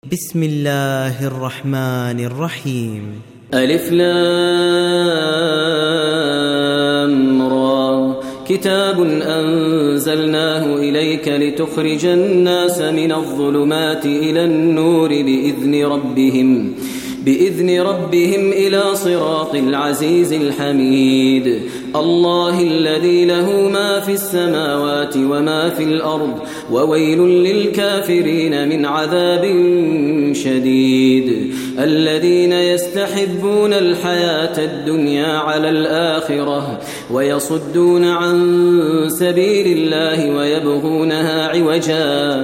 بسم الله الرحمن الرحيم. ألف لام را كتاب أنزلناه إليك لتخرج الناس من الظلمات إلى النور بإذن ربهم إلى صراط العزيز الحميد. الله الذي له ما في السماوات وما في الأرض وويل للكافرين من عذاب شديد. الذين يستحبون الحياة الدنيا على الآخرة ويصدون عن سبيل الله ويبغونها عوجا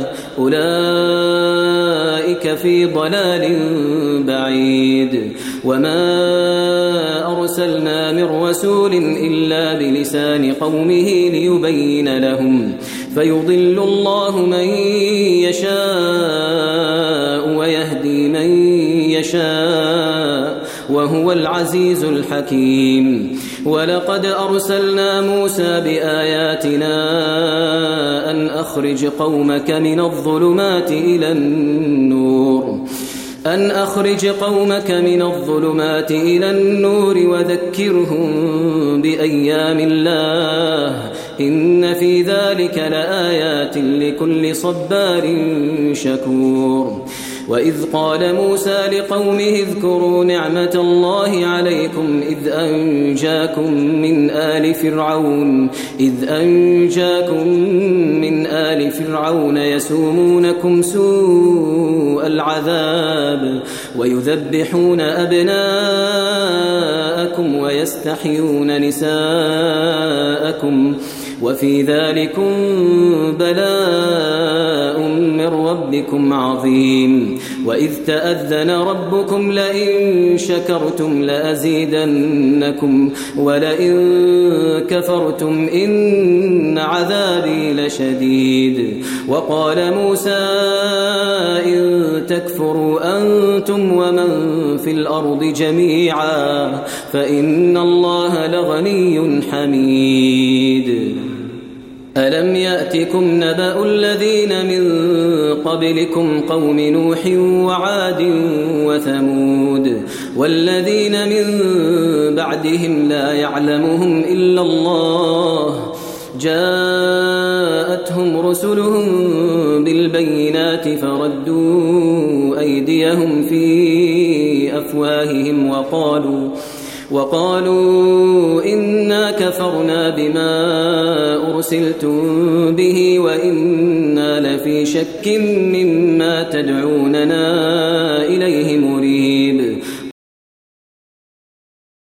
أولئك في ضلال بعيد. وما أرسلنا من رسول إلا بلسان قومه ليبين لهم فيضل الله من يشاء ويهدي من يشاء وهو العزيز الحكيم. ولقد أرسلنا موسى بآياتنا أن أخرج قومك من الظلمات إلى النور وذكرهم بأيام الله إن في ذلك لآيات لكل صبار شكور. وإذ قال موسى لقومه اذكروا نعمة الله عليكم إذ أنجاكم من آل فرعون يسومونكم سوء العذاب ويذبحون أبناءكم ويستحيون نساءكم وفي ذلكم بلاء من ربكم عظيم. وإذ تأذن ربكم لئن شكرتم لأزيدنكم ولئن كفرتم إن عذابي لشديد. وقال موسى إن تكفروا أنتم ومن في الأرض جميعا فإن الله لغني حميد. ألم يأتكم نبأ الذين من قبلكم قوم نوح وعاد وثمود والذين من بعدهم لا يعلمهم إلا الله جاءتهم رسلهم بالبينات فردوا أيديهم في أفواههم وقالوا إنا كفرنا بما أرسلتم به وإنا لفي شك مما تدعوننا إليه مريب.